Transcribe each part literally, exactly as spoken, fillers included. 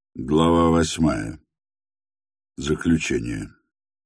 Глава восьмая. Заключение.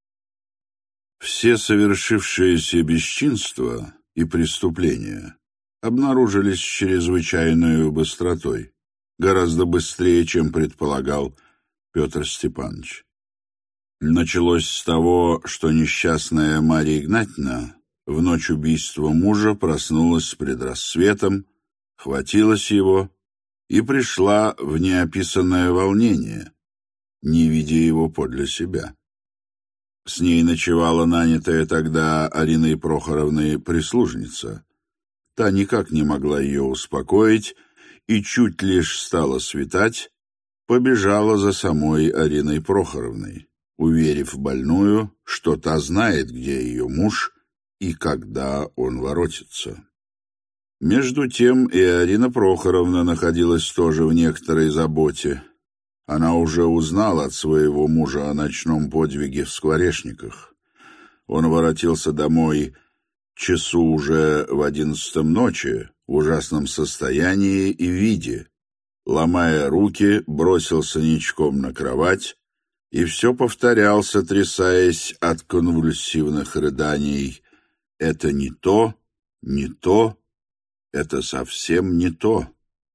Все совершившиеся бесчинства и преступления обнаружились с чрезвычайной быстротой, гораздо быстрее, чем предполагал Петр Степанович. Началось с того, что несчастная Марья Игнатьевна в ночь убийства мужа проснулась с предрассветом, хватилась его и пришла в неописанное волнение, не видя его подле себя. С ней ночевала нанятая тогда Ариной Прохоровной прислужница. Та никак не могла ее успокоить, и чуть лишь стало светать, побежала за самой Ариной Прохоровной, уверив больную, что та знает, где ее муж и когда он воротится. Между тем и Арина Прохоровна находилась тоже в некоторой заботе. Она уже узнала от своего мужа о ночном подвиге в Скворечниках. Он воротился домой часу уже в одиннадцатом ночи, в ужасном состоянии и виде. Ломая руки, бросился ничком на кровать и все повторял, сотрясаясь от конвульсивных рыданий: «Это не то, не то, это совсем не то».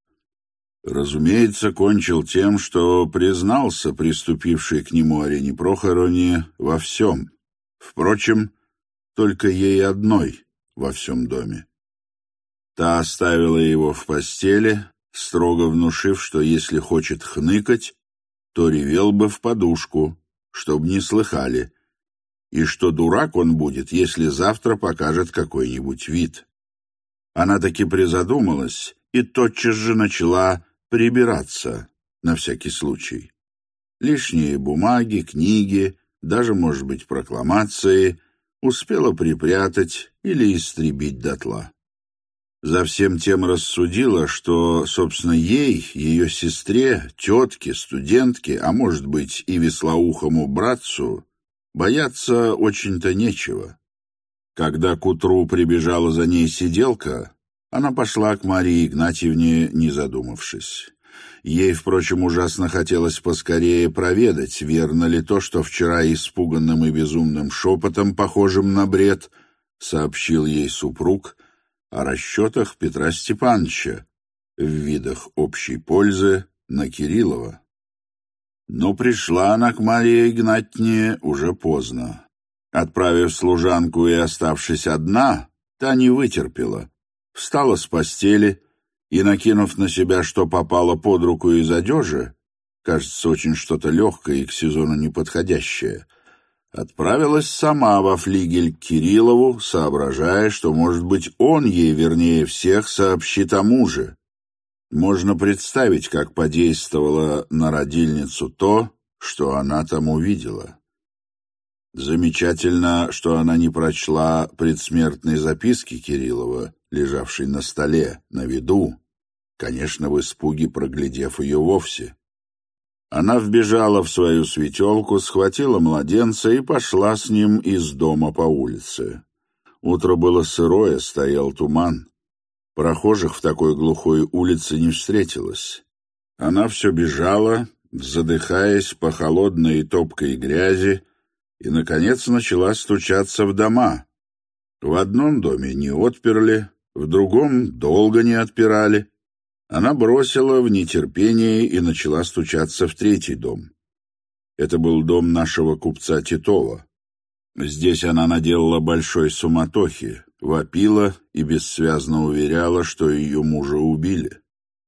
Разумеется, кончил тем, что признался приступившей к нему Арине Прохоровне во всем. Впрочем, только ей одной во всем доме. Та оставила его в постели, строго внушив, что если хочет хныкать, то ревел бы в подушку, чтоб не слыхали, и что дурак он будет, если завтра покажет какой-нибудь вид. Она таки призадумалась и тотчас же начала прибираться на всякий случай. Лишние бумаги, книги, даже, может быть, прокламации успела припрятать или истребить дотла. За всем тем рассудила, что, собственно, ей, ее сестре, тетке, студентке, а может быть и веслоухому братцу, бояться очень-то нечего. Когда к утру прибежала за ней сиделка, она пошла к Марии Игнатьевне, не задумавшись. Ей, впрочем, ужасно хотелось поскорее проведать, верно ли то, что вчера испуганным и безумным шепотом, похожим на бред, сообщил ей супруг о расчетах Петра Степановича в видах общей пользы на Кириллова. Но пришла она к Марии Игнатьевне уже поздно. Отправив служанку и оставшись одна, та не вытерпела, встала с постели и, накинув на себя, что попало под руку из одежи, кажется, очень что-то легкое и к сезону неподходящее, отправилась сама во флигель к Кириллову, соображая, что, может быть, он ей, вернее всех, сообщит о муже. Можно представить, как подействовало на родильницу то, что она там увидела. Замечательно, что она не прочла предсмертной записки Кириллова, лежавшей на столе, на виду, конечно, в испуге проглядев ее вовсе. Она вбежала в свою светелку, схватила младенца и пошла с ним из дома по улице. Утро было сырое, стоял туман. Прохожих в такой глухой улице не встретилось. Она все бежала, задыхаясь по холодной и топкой грязи, и, наконец, начала стучаться в дома. В одном доме не отперли, в другом долго не отпирали. Она бросила в нетерпении и начала стучаться в третий дом. Это был дом нашего купца Титова. Здесь она наделала большой суматохи, вопила и бессвязно уверяла, что ее мужа убили.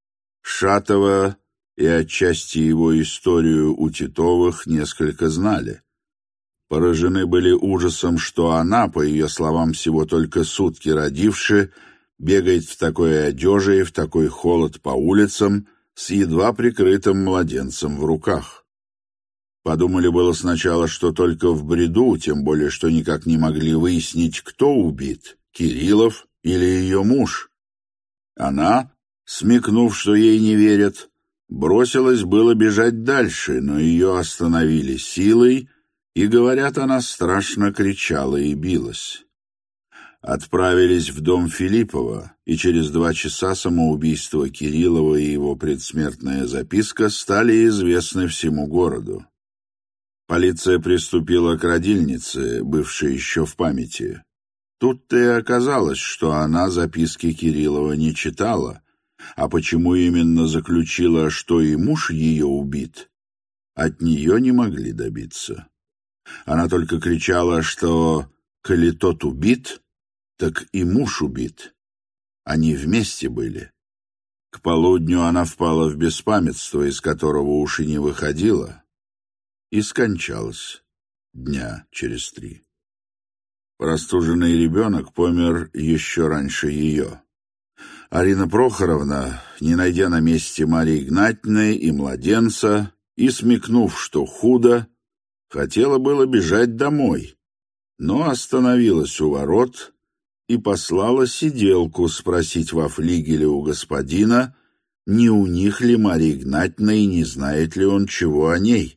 Шатова и отчасти его историю у Титовых несколько знали. Поражены были ужасом, что она, по ее словам, всего только сутки родивши, бегает в такой одеже и в такой холод по улицам с едва прикрытым младенцем в руках. Подумали было сначала, что только в бреду, тем более, что никак не могли выяснить, кто убит, Кириллов или ее муж. Она, смекнув, что ей не верят, бросилась было бежать дальше, но ее остановили силой, и, говорят, она страшно кричала и билась. отправились в дом Филиппова, и через два часа самоубийство Кириллова и его предсмертная записка стали известны всему городу. Полиция приступила к родильнице, бывшей еще в памяти. Тут-то и оказалось, что она записки Кириллова не читала, а почему именно заключила, что и муж ее убит, от нее не могли добиться. Она только кричала, что «коли тот убит, так и муж убит». Они вместе были. К полудню она впала в беспамятство, из которого уж и не выходила, и скончалась дня через три. Простуженный ребенок помер еще раньше ее. Арина Прохоровна, не найдя на месте Марии Игнатьевны и младенца, и смекнув, что худо, хотела было бежать домой, но остановилась у ворот и послала сиделку спросить во флигеле у господина, не у них ли Марья Игнатьевна и не знает ли он чего о ней.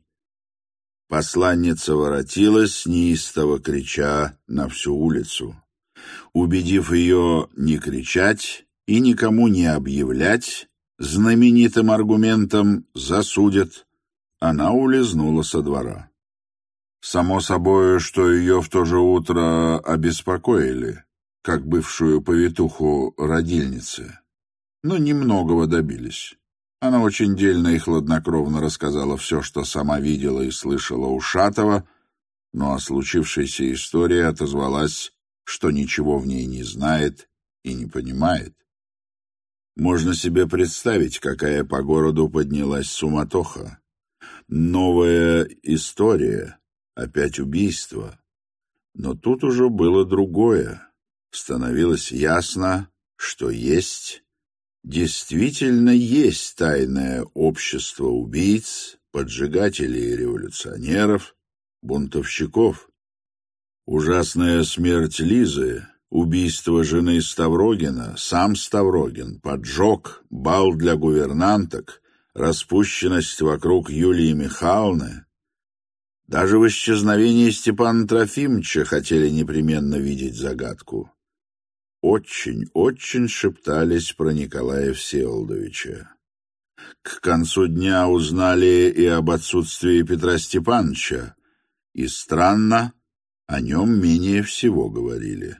Посланница воротилась, неистово крича на всю улицу. Убедив ее не кричать и никому не объявлять, знаменитым аргументом «засудят», она улизнула со двора. Само собой, что ее в то же утро обеспокоили, как бывшую повитуху родильницы, но немногого добились. Она очень дельно и хладнокровно рассказала все, что сама видела и слышала у Шатова, но о случившейся истории отозвалась, что ничего в ней не знает и не понимает. Можно себе представить, какая по городу поднялась суматоха. Новая история, опять убийство. Но тут уже было другое. Становилось ясно, что есть... Действительно есть тайное общество убийц, поджигателей и революционеров, бунтовщиков. Ужасная смерть Лизы, убийство жены Ставрогина, сам Ставрогин, поджог, бал для гувернанток, распущенность вокруг Юлии Михайловны. Даже в исчезновении Степана Трофимовича хотели непременно видеть загадку. Очень, очень шептались про Николая Всеволодовича. К концу дня узнали и об отсутствии Петра Степановича, и, странно, о нем менее всего говорили.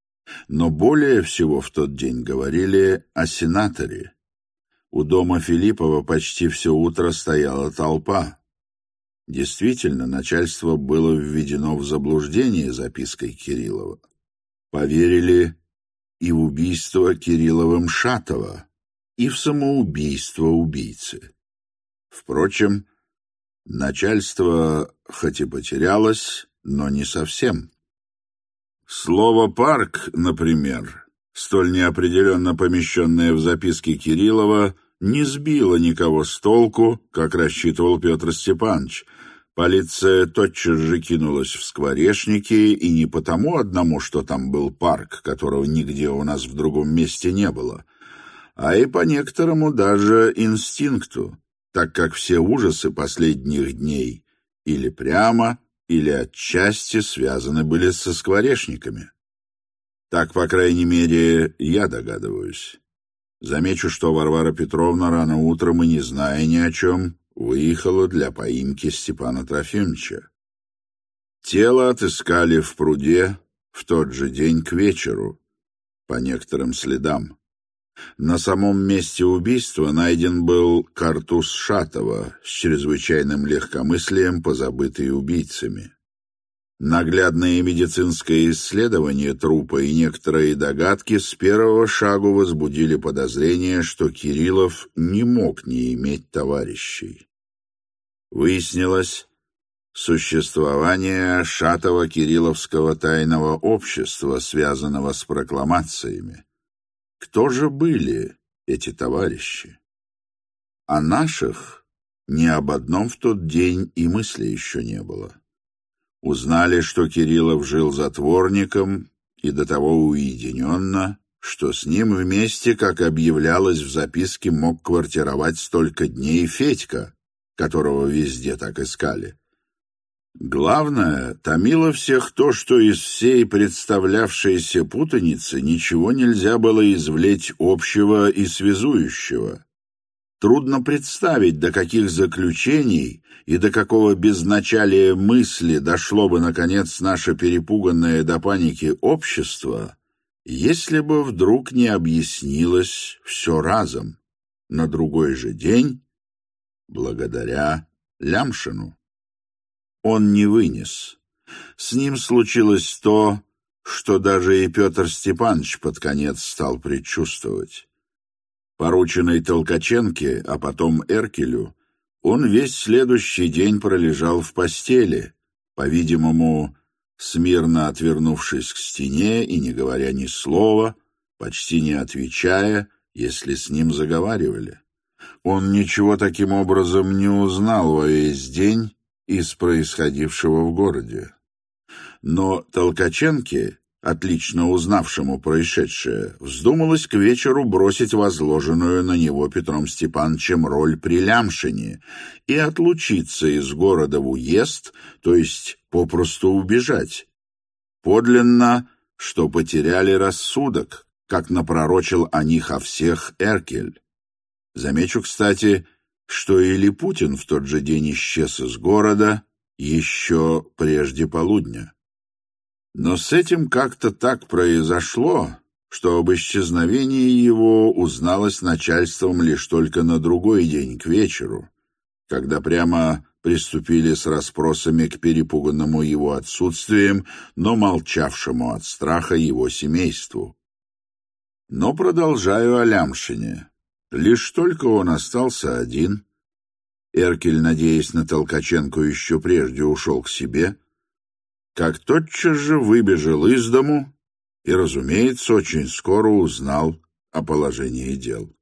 Но более всего в тот день говорили о сенаторе. У дома Филиппова почти все утро стояла толпа. Действительно, начальство было введено в заблуждение запиской Кириллова. Поверили и в убийство Кирилловым Шатова, и в самоубийство убийцы. Впрочем, начальство хоть и потерялось, но не совсем. Слово «парк», например, столь неопределенно помещенное в записке Кириллова, не сбило никого с толку, как рассчитывал Петр Степанович. Полиция тотчас же кинулась в скворечники, и не потому одному, что там был парк, которого нигде у нас в другом месте не было, а и по некоторому даже инстинкту, так как все ужасы последних дней или прямо, или отчасти связаны были со скворечниками. Так, по крайней мере, я догадываюсь. Замечу, что Варвара Петровна рано утром и не зная ни о чем, выехала для поимки Степана Трофимовича. Тело отыскали в пруде в тот же день к вечеру, по некоторым следам. На самом месте убийства найден был картуз Шатова с чрезвычайным легкомыслием, позабытый убийцами. Наглядное медицинское исследование трупа и некоторые догадки с первого шагу возбудили подозрение, что Кириллов не мог не иметь товарищей. Выяснилось существование Шатова-Кирилловского тайного общества, связанного с прокламациями. Кто же были эти товарищи? О наших ни об одном в тот день и мысли еще не было. Узнали, что Кириллов жил затворником и до того уединенно, что с ним вместе, как объявлялось в записке, мог квартировать столько дней Федька, которого везде так искали. Главное, томило всех то, что из всей представлявшейся путаницы ничего нельзя было извлечь общего и связующего. Трудно представить, до каких заключений и до какого безначалия мысли дошло бы, наконец, наше перепуганное до паники общество, если бы вдруг не объяснилось все разом, на другой же день, благодаря Лямшину. Он не вынес. С ним случилось то, что даже и Петр Степанович под конец стал предчувствовать. Порученный Толкаченке, а потом Эркелю, он весь следующий день пролежал в постели, по-видимому, смирно отвернувшись к стене и не говоря ни слова, почти не отвечая, если с ним заговаривали. Он ничего таким образом не узнал во весь день из происходившего в городе. Но Толкаченке, отлично узнавшему происшедшее, вздумалось к вечеру бросить возложенную на него Петром Степановичем роль при Лямшине и отлучиться из города в уезд, то есть попросту убежать. Подлинно, что потеряли рассудок, как напророчил о них о всех Эркель. Замечу, кстати, что и Липутин в тот же день исчез из города еще прежде полудня. Но с этим как-то так произошло, что об исчезновении его узналось начальством лишь только на другой день к вечеру, когда прямо приступили с расспросами к перепуганному его отсутствием, но молчавшему от страха его семейству. Но продолжаю о Лямшине. Лишь только он остался один, Эркель, надеясь на Толкаченко, еще прежде ушел к себе, как тотчас же выбежал из дому и, разумеется, очень скоро узнал о положении дел.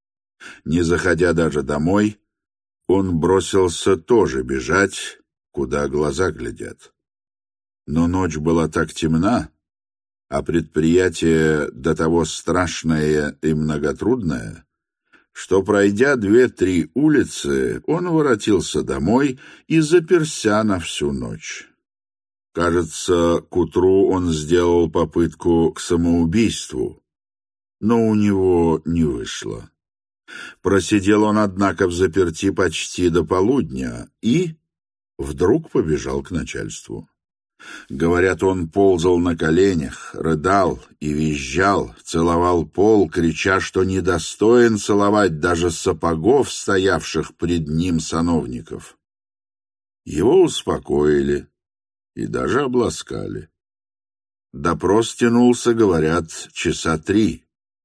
Не заходя даже домой, он бросился тоже бежать, куда глаза глядят. Но ночь была так темна, а предприятие до того страшное и многотрудное, что, пройдя две-три улицы, он воротился домой и заперся на всю ночь. Кажется, к утру он сделал попытку к самоубийству, но у него не вышло. Просидел он, однако, взаперти почти до полудня и вдруг побежал к начальству. Говорят, он ползал на коленях, рыдал и визжал, целовал пол, крича, что недостоин целовать даже сапогов, стоявших пред ним сановников. Его успокоили и даже обласкали. Допрос тянулся, говорят, часа три.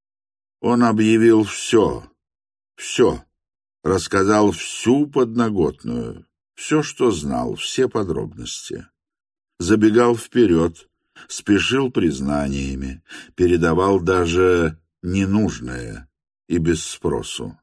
Он объявил все, все, рассказал всю подноготную, все, что знал, все подробности. Забегал вперед, спешил признаниями, передавал даже ненужное и без спросу.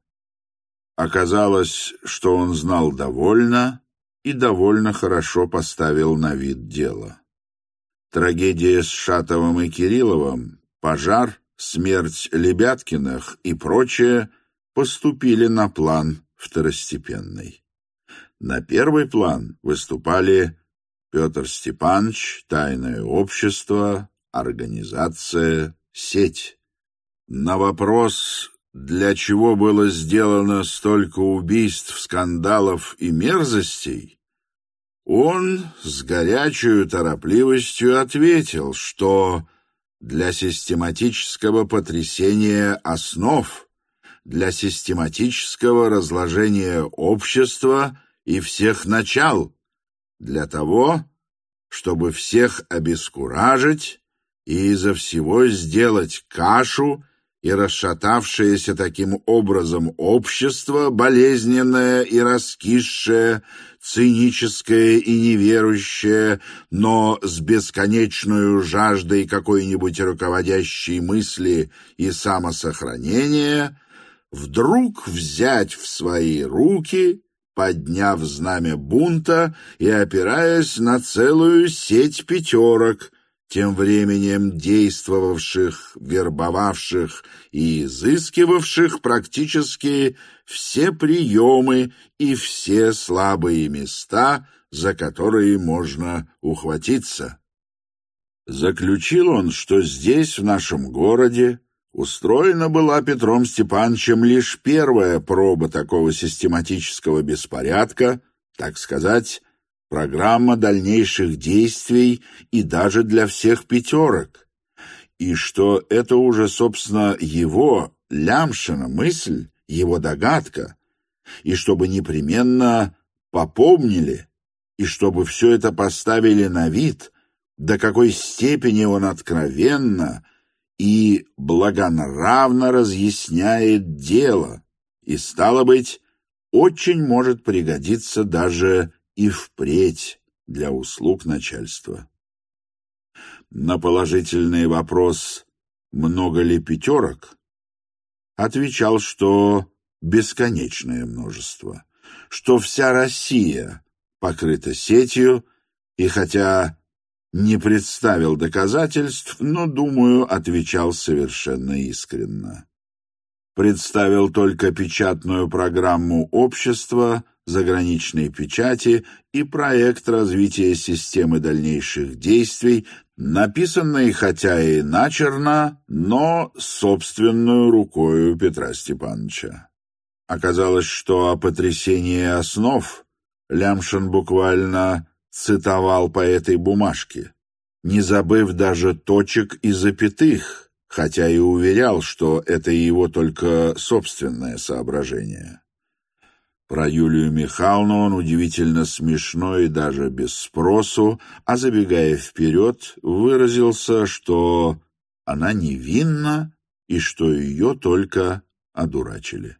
Оказалось, что он знал довольно и довольно хорошо поставил на вид дело. Трагедия с Шатовым и Кирилловым, пожар, смерть Лебяткиных и прочее поступили на план второстепенный. На первый план выступали Петр Степанович, тайное общество, организация, сеть. На вопрос, для чего было сделано столько убийств, скандалов и мерзостей, он с горячей торопливостью ответил, что для систематического потрясения основ, для систематического разложения общества и всех начал, для того, чтобы всех обескуражить и изо всего сделать кашу и расшатавшееся таким образом общество, болезненное и раскисшее, циническое и неверующее, но с бесконечной жаждой какой-нибудь руководящей мысли и самосохранения, вдруг взять в свои руки, подняв знамя бунта и опираясь на целую сеть пятерок, тем временем действовавших, вербовавших и изыскивавших практически все приемы и все слабые места, за которые можно ухватиться. Заключил он, что здесь, в нашем городе, устроена была Петром Степановичем лишь первая проба такого систематического беспорядка, так сказать, программа дальнейших действий и даже для всех пятерок, и что это уже, собственно, его, Лямшина, мысль, его догадка, и чтобы непременно попомнили, и чтобы все это поставили на вид, до какой степени он откровенно и благонравно разъясняет дело, и, стало быть, очень может пригодиться даже и впредь для услуг начальства. На положительный вопрос «много ли пятерок?» отвечал, что бесконечное множество, что вся Россия покрыта сетью, и хотя не представил доказательств, но, думаю, отвечал совершенно искренно. Представил только печатную программу общества, заграничной печати и проект развития системы дальнейших действий, написанный хотя и начерно, но собственную рукою Петра Степановича. Оказалось, что о потрясении основ Лямшин буквально цитовал по этой бумажке, не забыв даже точек и запятых, хотя и уверял, что это его только собственное соображение. Про Юлию Михайловну он удивительно смешно и даже без спросу, а забегая вперед, выразился, что она невинна и что ее только одурачили.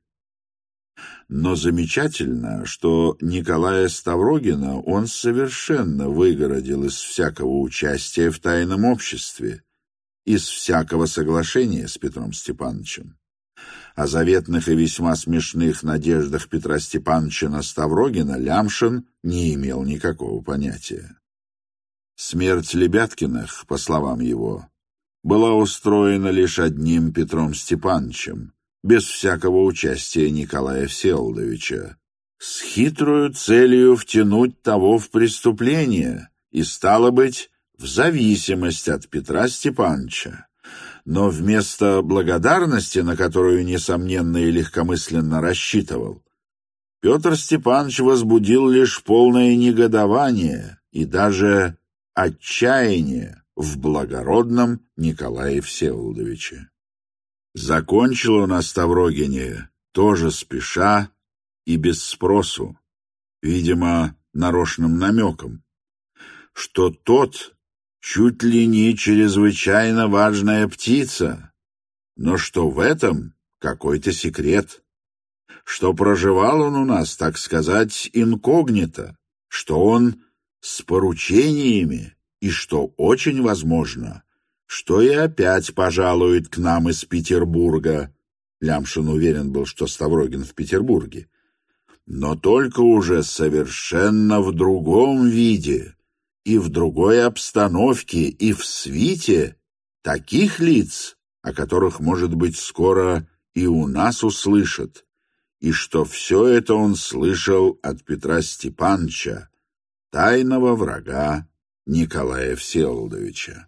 Но замечательно, что Николая Ставрогина он совершенно выгородил из всякого участия в тайном обществе, из всякого соглашения с Петром Степановичем. О заветных и весьма смешных надеждах Петра Степановича на Ставрогина Лямшин не имел никакого понятия. Смерть Лебяткиных, по словам его, была устроена лишь одним Петром Степановичем, без всякого участия Николая Всеволодовича, с хитрою целью втянуть того в преступление и, стало быть, в зависимость от Петра Степановича. Но вместо благодарности, на которую, несомненно, и легкомысленно рассчитывал, Петр Степанович возбудил лишь полное негодование и даже отчаяние в благородном Николае Всеволодовиче. Закончил он о Ставрогине тоже спеша и без спросу, видимо, нарочным намеком, что тот чуть ли не чрезвычайно важная птица, но что в этом какой-то секрет, что проживал он у нас, так сказать, инкогнито, что он с поручениями и, что очень возможно, что и опять пожалует к нам из Петербурга. Лямшин уверен был, что Ставрогин в Петербурге, но только уже совершенно в другом виде и в другой обстановке и в свите таких лиц, о которых, может быть, скоро и у нас услышат, и что все это он слышал от Петра Степановича, тайного врага Николая Всеволодовича.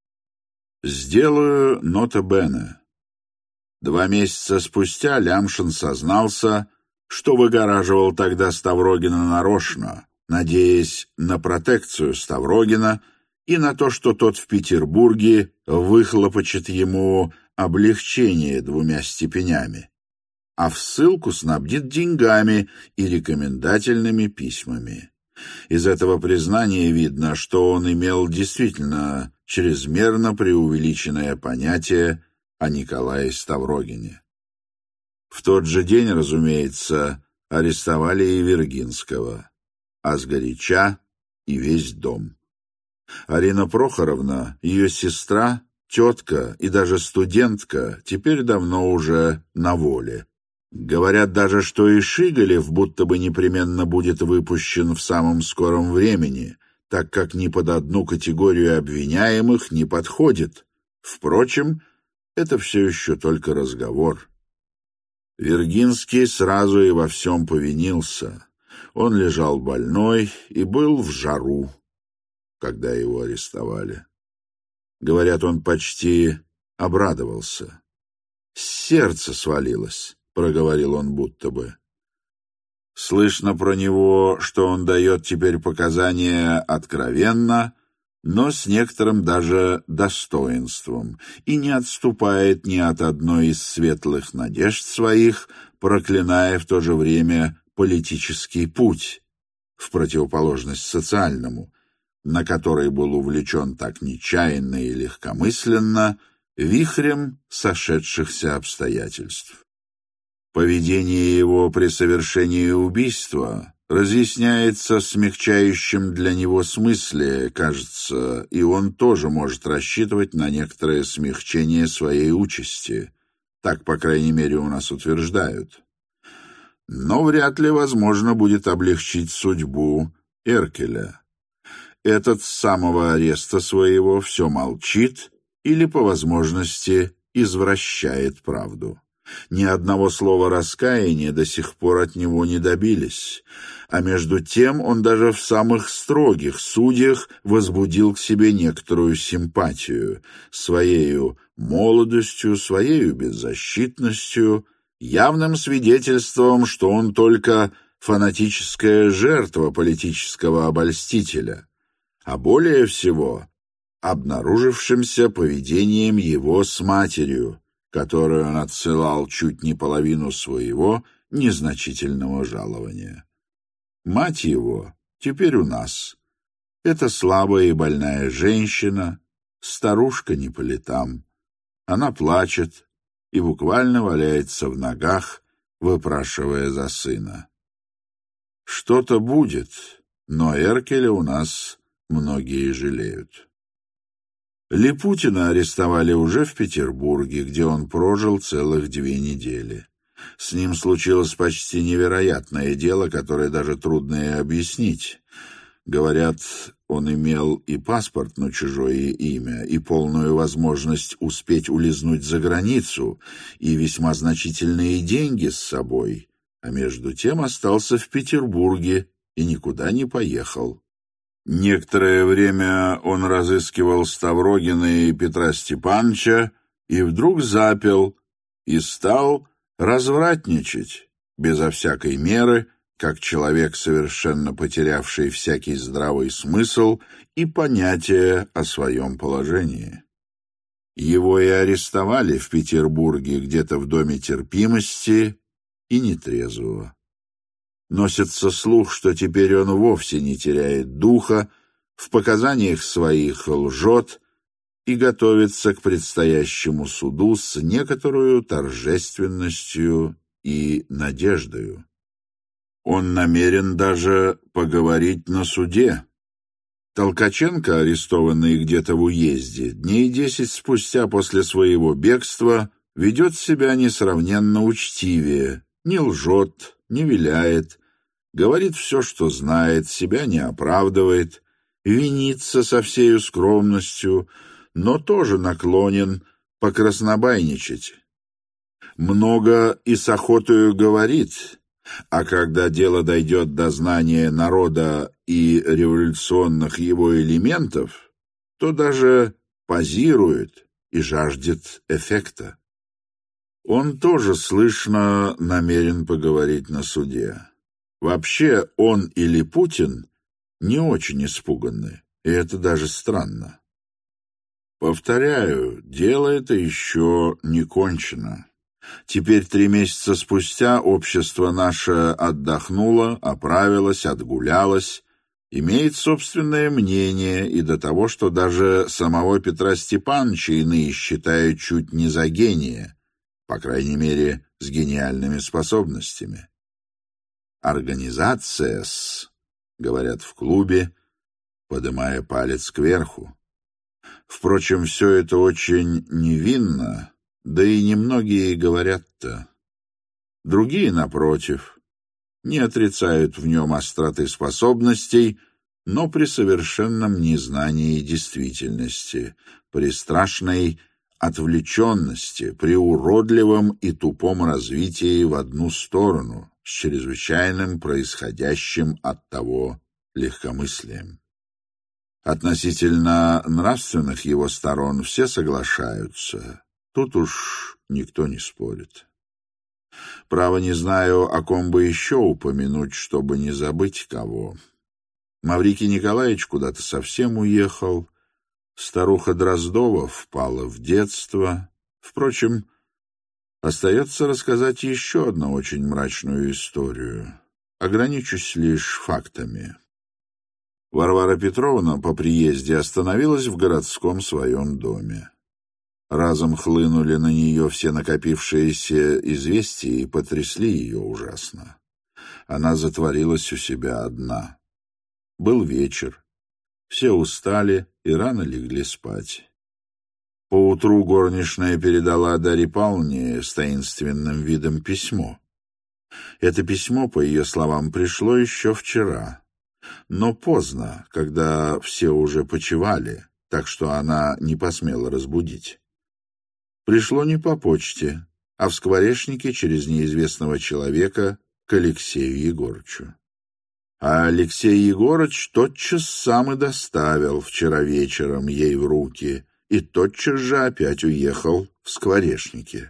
Сделаю нота бене. Два месяца спустя Лямшин сознался, что выгораживал тогда Ставрогина нарочно, надеясь на протекцию Ставрогина и на то, что тот в Петербурге выхлопочет ему облегчение двумя степенями, а в ссылку снабдит деньгами и рекомендательными письмами. Из этого признания видно, что он имел действительно чрезмерно преувеличенное понятие о Николае Ставрогине. В тот же день, разумеется, арестовали и Вергинского, а сгоряча и весь дом. Арина Прохоровна, ее сестра, тетка и даже студентка теперь давно уже на воле. Говорят даже, что и Шигалев будто бы непременно будет выпущен в самом скором времени, так как ни под одну категорию обвиняемых не подходит. Впрочем, это все еще только разговор. Виргинский сразу и во всем повинился. Он лежал больной и был в жару, когда его арестовали. Говорят, он почти обрадовался. «С сердца свалилось», — проговорил он будто бы. Слышно про него, что он дает теперь показания откровенно, но с некоторым даже достоинством, и не отступает ни от одной из светлых надежд своих, проклиная в то же время политический путь, в противоположность социальному, на который был увлечен так нечаянно и легкомысленно, вихрем сошедшихся обстоятельств. Поведение его при совершении убийства разъясняется в смягчающем для него смысле, кажется, и он тоже может рассчитывать на некоторое смягчение своей участи. Так, по крайней мере, у нас утверждают. Но вряд ли возможно будет облегчить судьбу Эркеля. Этот с самого ареста своего все молчит или, по возможности, извращает правду. Ни одного слова раскаяния до сих пор от него не добились, а между тем он даже в самых строгих судьях возбудил к себе некоторую симпатию, своею молодостью, своею беззащитностью, явным свидетельством, что он только фанатическая жертва политического обольстителя, а более всего обнаружившимся поведением его с матерью, которую он отсылал чуть не половину своего незначительного жалования. Мать его теперь у нас. Это слабая и больная женщина, старушка не по летам. Она плачет и буквально валяется в ногах, выпрашивая за сына. Что-то будет, но Эркеля у нас многие жалеют. Липутина арестовали уже в Петербурге, где он прожил целых две недели. С ним случилось почти невероятное дело, которое даже трудно и объяснить. Говорят, он имел и паспорт на чужое имя, и полную возможность успеть улизнуть за границу, и весьма значительные деньги с собой, а между тем остался в Петербурге и никуда не поехал. Некоторое время он разыскивал Ставрогина и Петра Степановича и вдруг запил и стал развратничать безо всякой меры, как человек, совершенно потерявший всякий здравый смысл и понятие о своем положении. Его и арестовали в Петербурге где-то в Доме терпимости и нетрезвого. Носится слух, что теперь он вовсе не теряет духа, в показаниях своих лжет и готовится к предстоящему суду с некоторую торжественностью и надеждою. Он намерен даже поговорить на суде. Толкаченко, арестованный где-то в уезде, дней десять спустя после своего бегства, ведет себя несравненно учтивее, не лжет, не виляет, говорит все, что знает, себя не оправдывает, винится со всею скромностью, но тоже наклонен покраснобайничать. Много и с охотою говорит, а когда дело дойдет до знания народа и революционных его элементов, то даже позирует и жаждет эффекта. Он тоже, слышно, намерен поговорить на суде. Вообще, он или Путин не очень испуганы, и это даже странно. Повторяю, дело это еще не кончено. Теперь три месяца спустя общество наше отдохнуло, оправилось, отгулялось, имеет собственное мнение и до того, что даже самого Петра Степановича иные считают чуть не за гения, по крайней мере, с гениальными способностями. «Организация-с», — говорят в клубе, подымая палец кверху. Впрочем, все это очень невинно, да и немногие говорят-то. Другие, напротив, не отрицают в нем остроты способностей, но при совершенном незнании действительности, при страшной отвлеченности, при уродливом и тупом развитии в одну сторону, с чрезвычайным происходящим от того легкомыслием. Относительно нравственных его сторон все соглашаются, тут уж никто не спорит. Право не знаю, о ком бы еще упомянуть, чтобы не забыть кого. Маврикий Николаевич куда-то совсем уехал, старуха Дроздова впала в детство. Впрочем, остается рассказать еще одну очень мрачную историю. Ограничусь лишь фактами. Варвара Петровна по приезде остановилась в городском своем доме. Разом хлынули на нее все накопившиеся известия и потрясли ее ужасно. Она затворилась у себя одна. Был вечер. Все устали и рано легли спать. Поутру горничная передала Дарье Павловне с таинственным видом письмо. Это письмо, по ее словам, пришло еще вчера, но поздно, когда все уже почивали, так что она не посмела разбудить. Пришло не по почте, а в скворечнике через неизвестного человека к Алексею Егорычу. А Алексей Егорыч тотчас сам и доставил вчера вечером ей в руки и тотчас же опять уехал в скворечнике.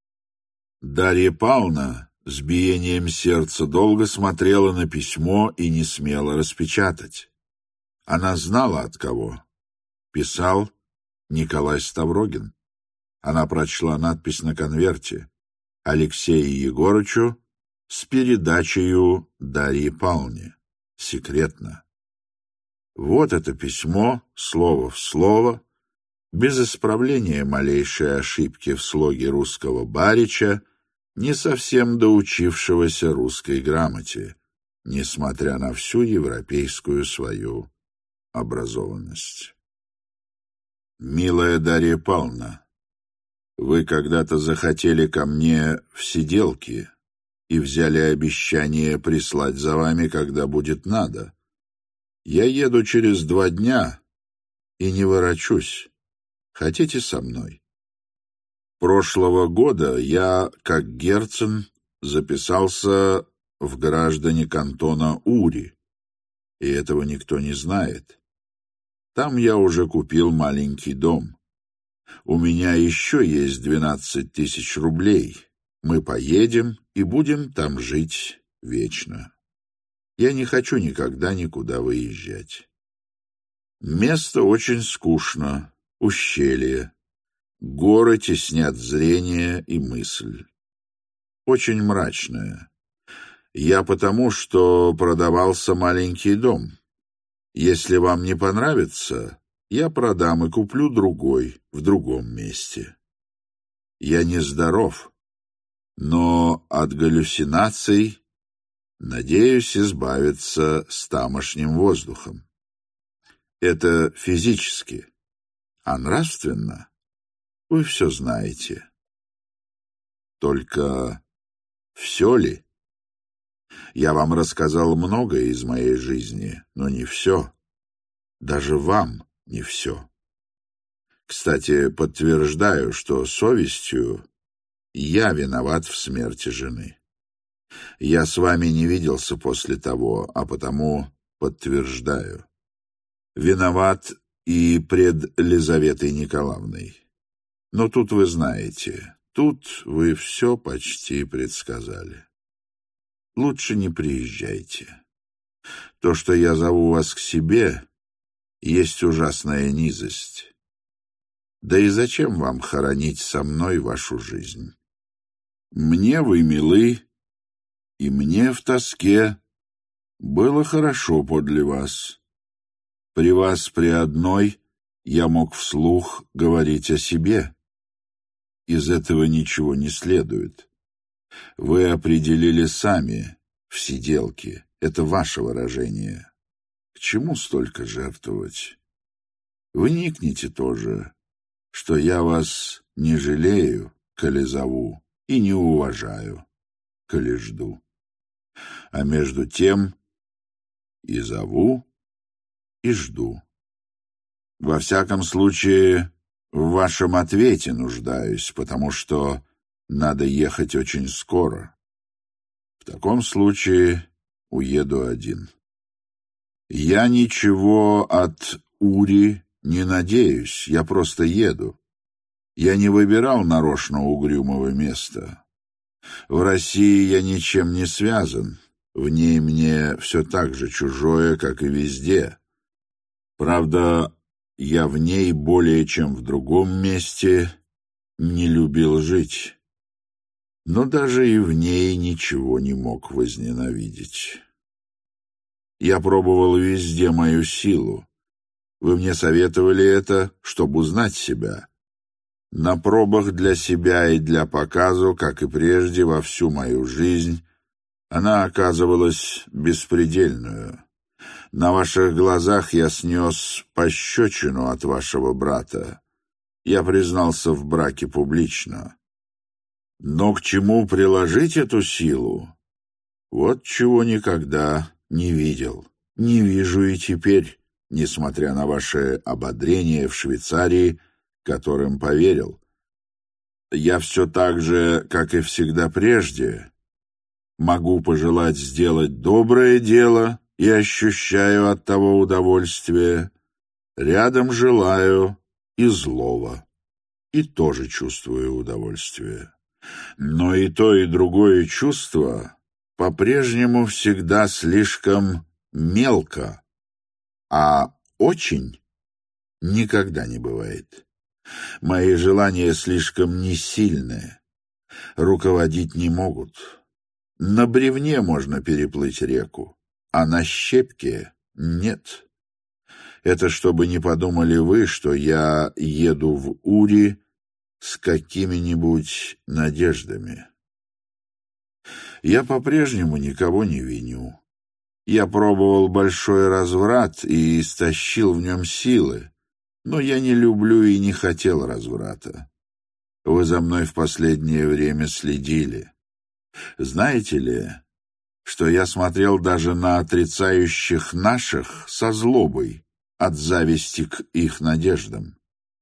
Дарья Павловна с биением сердца долго смотрела на письмо и не смела распечатать. Она знала, от кого. Писал Николай Ставрогин. Она прочла надпись на конверте: «Алексею Егорычу с передачею Дарье Павловне. Секретно». Вот это письмо, слово в слово, без исправления малейшей ошибки в слоге русского барича, не совсем доучившегося русской грамоте, несмотря на всю европейскую свою образованность. «Милая Дарья Павловна, вы когда-то захотели ко мне в сиделки и взяли обещание прислать за вами, когда будет надо. Я еду через два дня и не ворочусь. Хотите со мной? Прошлого года я, как Герцен, записался в граждане кантона Ури, и этого никто не знает. Там я уже купил маленький дом. У меня еще есть двенадцать тысяч рублей. Мы поедем и будем там жить вечно. Я не хочу никогда никуда выезжать. Место очень скучно, ущелье. Горы теснят зрение и мысль. Очень мрачное. Я потому, что продавался маленький дом. Если вам не понравится, я продам и куплю другой в другом месте. Я нездоров, но от галлюцинаций надеюсь избавиться с тамошним воздухом. Это физически, а нравственно вы все знаете. Только все ли? Я вам рассказал многое из моей жизни, но не все. Даже вам не все. Кстати, подтверждаю, что совестью я виноват в смерти жены. Я с вами не виделся после того, а потому подтверждаю. Виноват и пред Лизаветой Николаевной. Но тут вы знаете, тут вы все почти предсказали. Лучше не приезжайте. То, что я зову вас к себе, есть ужасная низость. Да и зачем вам хоронить со мной вашу жизнь? Мне вы милы, и мне в тоске было хорошо подле вас. При вас при одной я мог вслух говорить о себе. Из этого ничего не следует. Вы определили сами в сиделке. Это ваше выражение. К чему столько жертвовать? Вникните тоже, что я вас не жалею, коли зову, и не уважаю, коли жду. А между тем и зову, и жду. Во всяком случае, В вашем ответе нуждаюсь, потому что надо ехать очень скоро. В таком случае уеду один. Я ничего от Ури не надеюсь, я просто еду. Я не выбирал нарочно угрюмого места. В России я ничем не связан, в ней мне все так же чужое, как и везде. Правда, я в ней более чем в другом месте не любил жить, но даже и в ней ничего не мог возненавидеть. Я пробовал везде мою силу. Вы мне советовали это, чтобы узнать себя. На пробах для себя и для показу, как и прежде во всю мою жизнь, она оказывалась беспредельную. На ваших глазах я снес пощечину от вашего брата. Я признался в браке публично. Но к чему приложить эту силу? Вот чего никогда не видел. Не вижу и теперь, несмотря на ваше ободрение в Швейцарии, которым поверил. Я все так же, как и всегда прежде, могу пожелать сделать доброе дело и ощущаю от того удовольствие. Рядом желаю и злого, и тоже чувствую удовольствие. Но и то, и другое чувство по-прежнему всегда слишком мелко, а очень никогда не бывает. Мои желания слишком несильные, руководить не могут. На бревне можно переплыть реку, а на щепке нет. Это чтобы не подумали вы, что я еду в Ури с какими-нибудь надеждами. Я по-прежнему никого не виню. Я пробовал большой разврат и истощил в нем силы, но я не люблю и не хотел разврата. Вы за мной в последнее время следили. Знаете ли, что я смотрел даже на отрицающих наших со злобой от зависти к их надеждам?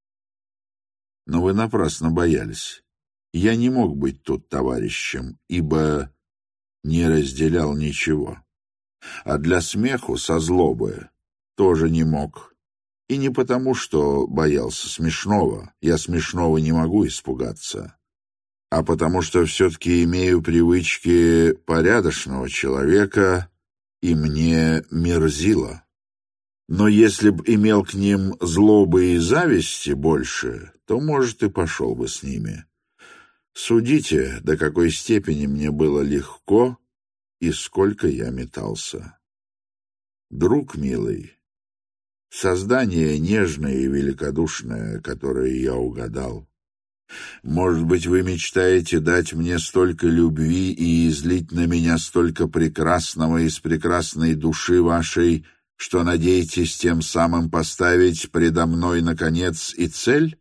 Но вы напрасно боялись. Я не мог быть тут товарищем, ибо не разделял ничего. А для смеху со злобы тоже не мог. И не потому, что боялся смешного, я смешного не могу испугаться, а потому что все-таки имею привычки порядочного человека, и мне мерзило. Но если б имел к ним злобы и зависти больше, то, может, и пошел бы с ними. Судите, до какой степени мне было легко и сколько я метался. Друг милый, создание нежное и великодушное, которое я угадал. Может быть, вы мечтаете дать мне столько любви и излить на меня столько прекрасного из прекрасной души вашей, что надеетесь тем самым поставить предо мной, наконец, и цель?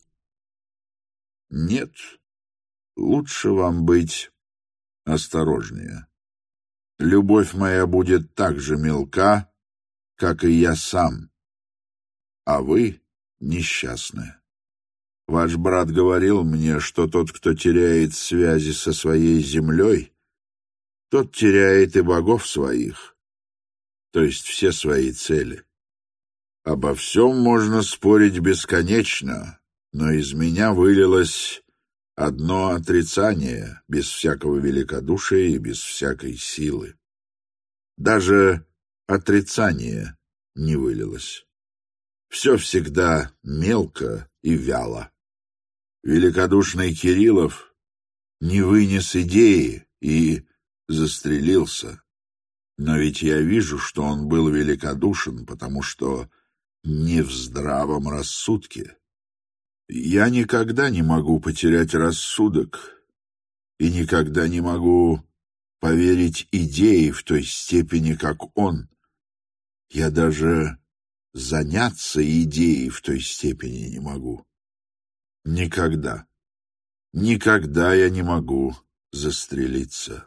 Нет, лучше вам быть осторожнее. Любовь моя будет так же мелка, как и я сам, а вы несчастны. Ваш брат говорил мне, что тот, кто теряет связи со своей землей, тот теряет и богов своих, то есть все свои цели. Обо всем можно спорить бесконечно, но из меня вылилось одно отрицание, без всякого великодушия и без всякой силы. Даже отрицание не вылилось. Все всегда мелко и вяло. Великодушный Кириллов не вынес идеи и застрелился. Но ведь я вижу, что он был великодушен, потому что не в здравом рассудке. Я никогда не могу потерять рассудок и никогда не могу поверить идее в той степени, как он. Я даже заняться идеей в той степени не могу. Никогда, никогда я не могу застрелиться.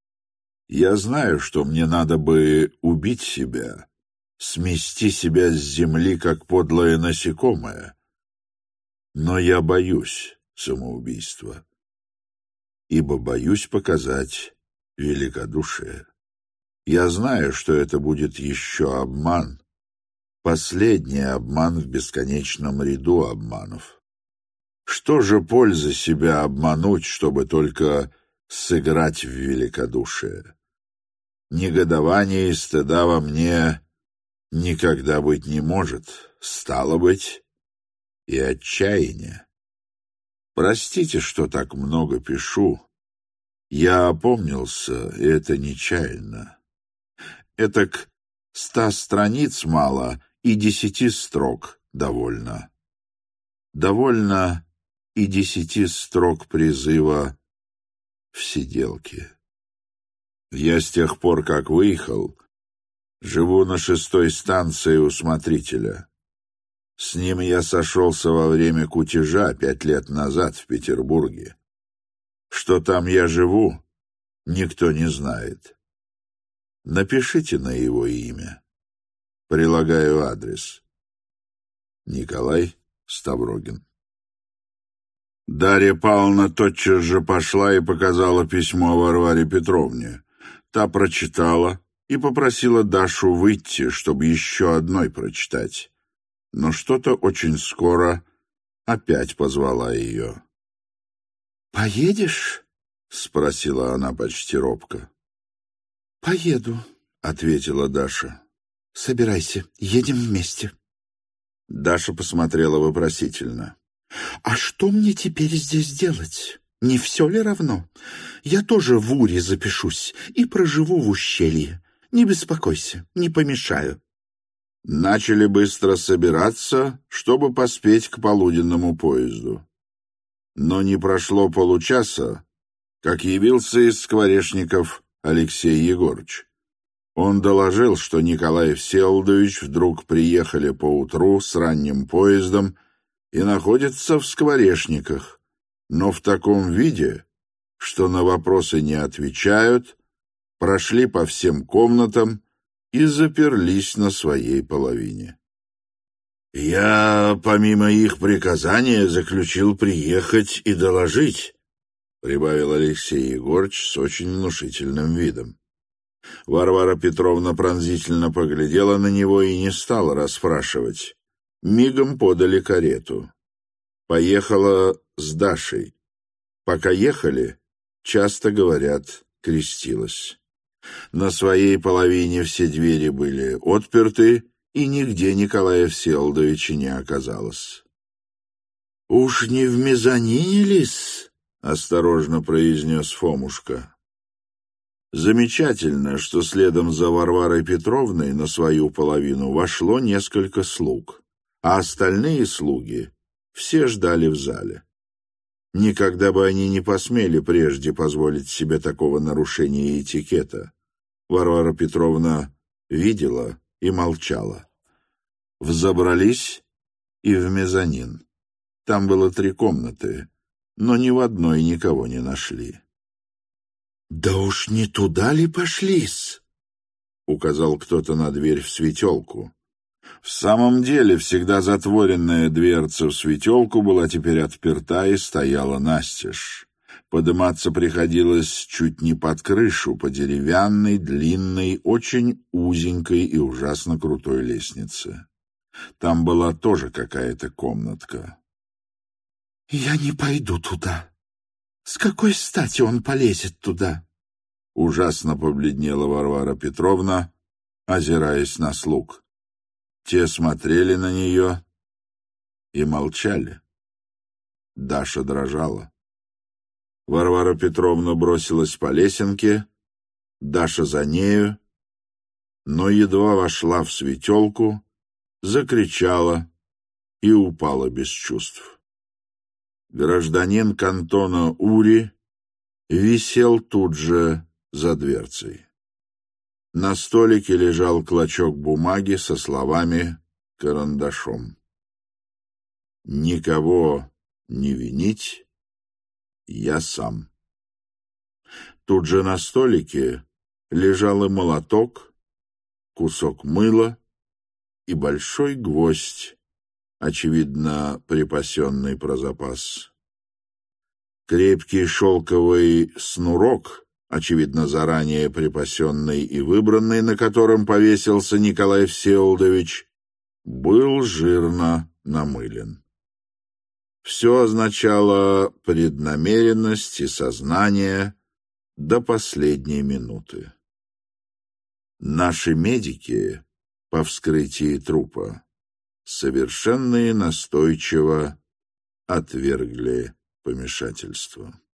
Я знаю, что мне надо бы убить себя, смести себя с земли, как подлое насекомое. Но я боюсь самоубийства, ибо боюсь показать великодушие. Я знаю, что это будет еще обман, последний обман в бесконечном ряду обманов. Что же пользы себя обмануть, чтобы только сыграть в великодушие? Негодование и стыда во мне никогда быть не может, стало быть, и отчаяние. Простите, что так много пишу. Я опомнился, и это нечаянно. Этак ста страниц мало, и десяти строк довольно. Довольно и десяти строк призыва в сиделке. Я с тех пор, как выехал, живу на шестой станции у смотрителя. С ним я сошелся во время кутежа пять лет назад в Петербурге. Что там я живу, никто не знает. Напишите на его имя. Прилагаю адрес. Николай Ставрогин. Дарья Павловна тотчас же пошла и показала письмо Варваре Петровне. Та прочитала и попросила Дашу выйти, чтобы еще одной прочитать. Но что-то очень скоро опять позвала ее. «Поедешь?» — спросила она почти робко. «Поеду», — ответила Даша. «Собирайся, едем вместе». Даша посмотрела вопросительно. «А что мне теперь здесь делать? Не все ли равно? Я тоже в Уре запишусь и проживу в ущелье. Не беспокойся, не помешаю». Начали быстро собираться, чтобы поспеть к полуденному поезду. Но не прошло получаса, как явился из Скворечников Алексей Егорыч. Он доложил, что Николай Всеволодович вдруг приехали поутру с ранним поездом и находится в Скворечниках, но в таком виде, что на вопросы не отвечают, прошли по всем комнатам и заперлись на своей половине. «Я, помимо их приказания, заключил приехать и доложить», — прибавил Алексей Егорыч с очень внушительным видом. Варвара Петровна пронзительно поглядела на него и не стала расспрашивать. Мигом подали карету. Поехала с Дашей. Пока ехали, часто, говорят, крестилась. На своей половине все двери были отперты, и нигде Николая Всеволодовича не оказалось. «Уж не в мезонине ли-с?» — осторожно произнес Фомушка. Замечательно, что следом за Варварой Петровной на свою половину вошло несколько слуг, а остальные слуги все ждали в зале. Никогда бы они не посмели прежде позволить себе такого нарушения этикета. Варвара Петровна видела и молчала. Взобрались и в мезонин. Там было три комнаты, но ни в одной никого не нашли. «Да уж не туда ли пошли-с?» — указал кто-то на дверь в светелку. В самом деле, всегда затворенная дверца в светелку была теперь отперта и стояла настежь. Подыматься приходилось чуть не под крышу, по деревянной, длинной, очень узенькой и ужасно крутой лестнице. Там была тоже какая-то комнатка. «Я не пойду туда. С какой стати он полезет туда?» Ужасно побледнела Варвара Петровна, озираясь на слуг. Те смотрели на нее и молчали. Даша дрожала. Варвара Петровна бросилась по лесенке, Даша за нею, но едва вошла в светелку, закричала и упала без чувств. Гражданин кантона Ури висел тут же за дверцей. На столике лежал клочок бумаги со словами карандашом: «Никого не винить, я сам». Тут же на столике лежал и молоток, кусок мыла и большой гвоздь очевидно, припасенный про запас. Крепкий шелковый снурок, очевидно, заранее припасенный и выбранный, на котором повесился Николай Всеволодович, был жирно намылен. Все означало преднамеренность и сознание до последней минуты. Наши медики по вскрытии трупа совершенно и настойчиво отвергли помешательство.